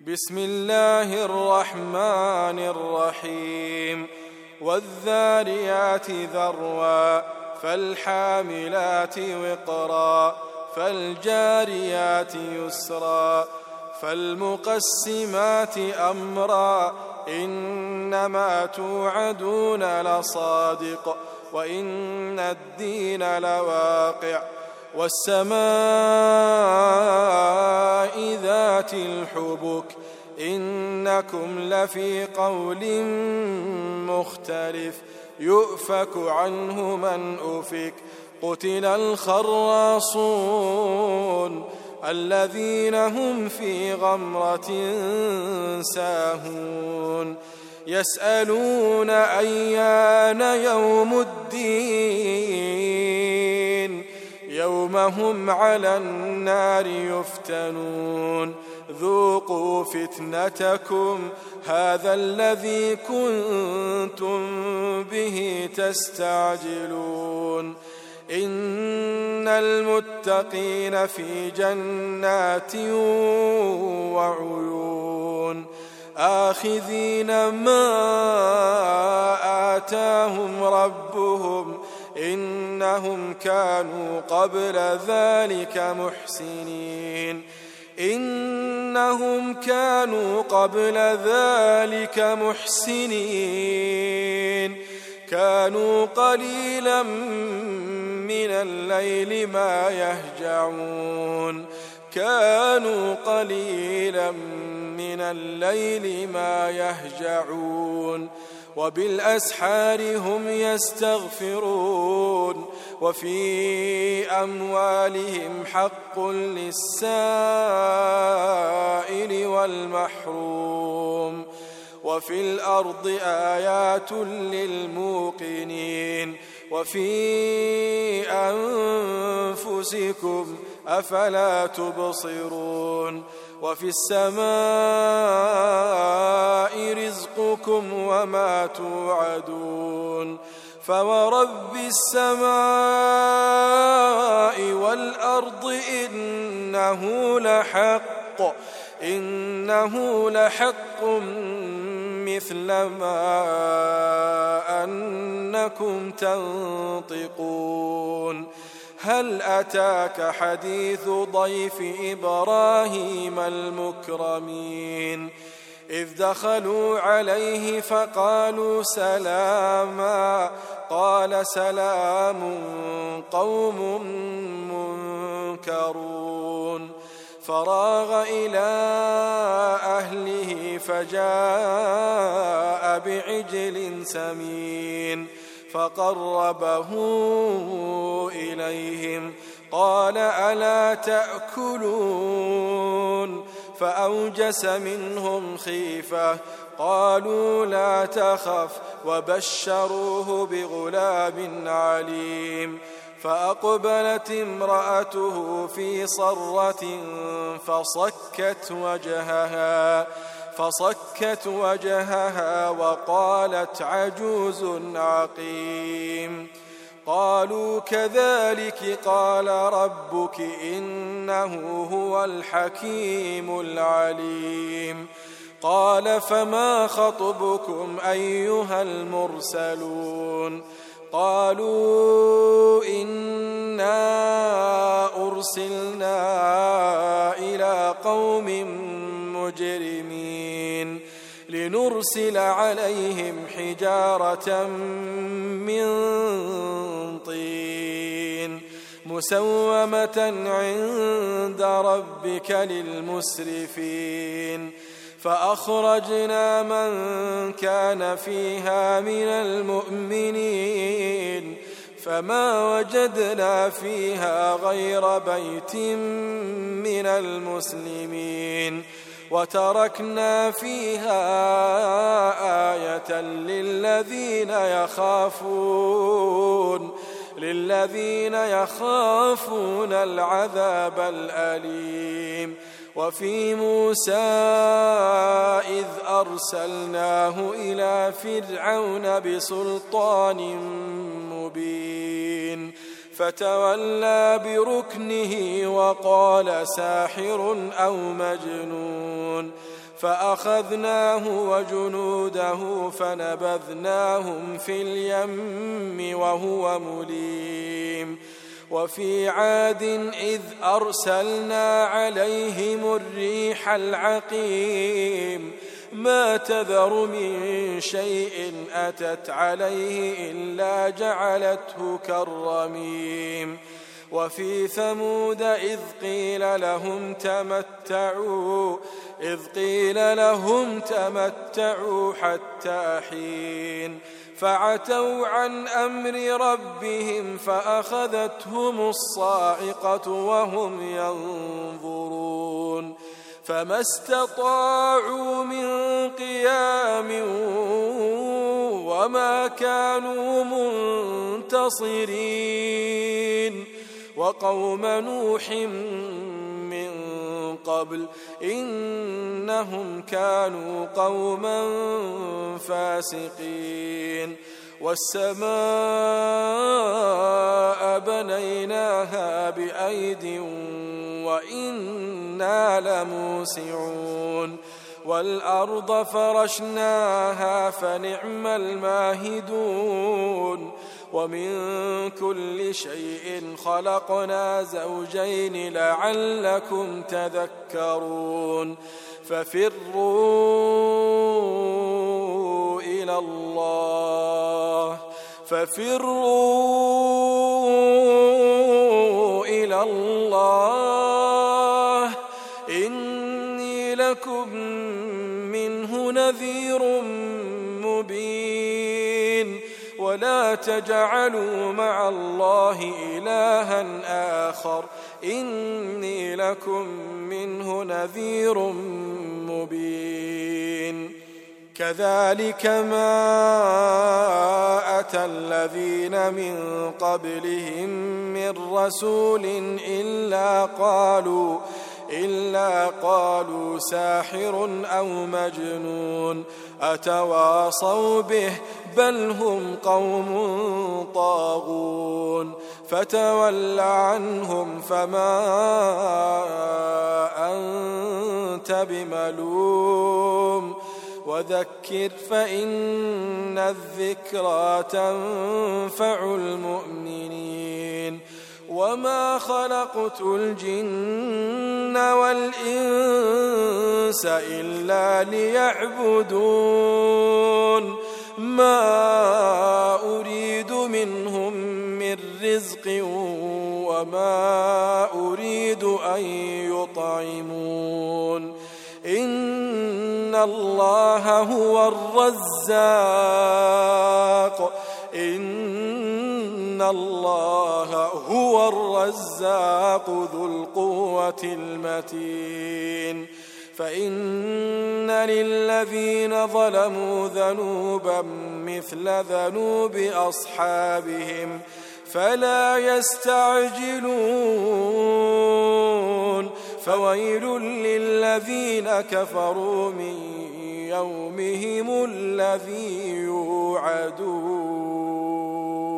بسم الله الرحمن الرحيم والذاريات ذروا فالحاملات وقرا فالجاريات يسرا فالمقسمات أمرا إنما توعدون لصادق وإن الدين لواقع والسماء ذات الحبك إنكم لفي قول مختلف يؤفك عنه من أفك قتل الخراصون الذين هم في غمرة ساهون يسألون أيان يوم الدين يوم هم على النار يفتنون ذوقوا فتنتكم هذا الذي كنتم به تستعجلون إن المتقين في جنات وعيون آخذين ما آتاهم ربهم إنهم كانوا قبل ذلك محسنين كانوا قليلا من الليل ما يهجعون وبالأسحار هم يستغفرون وفي أموالهم حق للسائل والمحروم وفي الأرض آيات للموقنين وفي أنفسكم أفلا تبصرون وفي السماء رزقكم وما توعدون فورب السماء والأرض إنه لحق مثل ما أنكم تنطقون هل أتاك حديث ضيف إبراهيم المكرمين إذ دخلوا عليه فقالوا سلاما قال سلام قوم منكرون فراغ إلى أهله فجاء بعجل سمين فقربه إليهم قال ألا تأكلون فأوجس منهم خيفة قالوا لا تخف وبشروه بغلام عليم فأقبلت امرأته في صرة فصكت وجهها وقالت عجوز عقيم قالوا كذلك قال ربك إنه هو الحكيم العليم قال فما خطبكم أيها المرسلون قالوا إنا أرسلنا إلى قوم مجرمين لنرسل عليهم حجارة من طين مسومة عند ربك للمسرفين فأخرجنا من كان فيها من المؤمنين فما وجدنا فيها غير بيت من المسلمين وتركنا فيها آية للذين يخافون العذاب الأليم وفي موسى إذ أرسلناه إلى فرعون بسلطان مبين فتولى بركنه وقال ساحر أو مجنون فأخذناه وجنوده فنبذناهم في اليم وهو مليم وفي عاد إذ أرسلنا عليهم الريح العقيم ما تذر من شيء أتت عليه إلا جعلته كالرميم وفي ثمود إذ قيل لهم تمتعوا حتى حين فعتوا عن أمر ربهم فأخذتهم الصاعقة وهم ينظرون فما استطاعوا من قيام وما كانوا منتصرين وقوم نوح من قبل إنهم كانوا قوما فاسقين والسماء بنيناها بأيد وإنا لموسعون والأرض فرشناها فنعم الماهدون ومن كل شيء خلقنا زوجين لعلكم تذكرون ففروا إلى الله إني لكم منه نذير مبين ولا تجعلوا مع الله إلها آخر إني لكم منه نذير مبين كذلك ما أتى الذين من قبلهم من رسول إلا قالوا ساحر أو مجنون أتواصوا به بل هم قوم طاغون فتول عنهم فما أنت بملوم وذكر فإن الذكرى تنفع المؤمنين وما خلقت الجن والإنس إلا ليعبدون ما أريد منهم من رزق وما أريد أن يطعمون إن الله هو الرزاق ذو القوة المتين فإن للذين ظلموا ذنوبا مثل ذنوب أصحابهم فلا يستعجلون فويل للذين كفروا من يومهم الذي يوعدون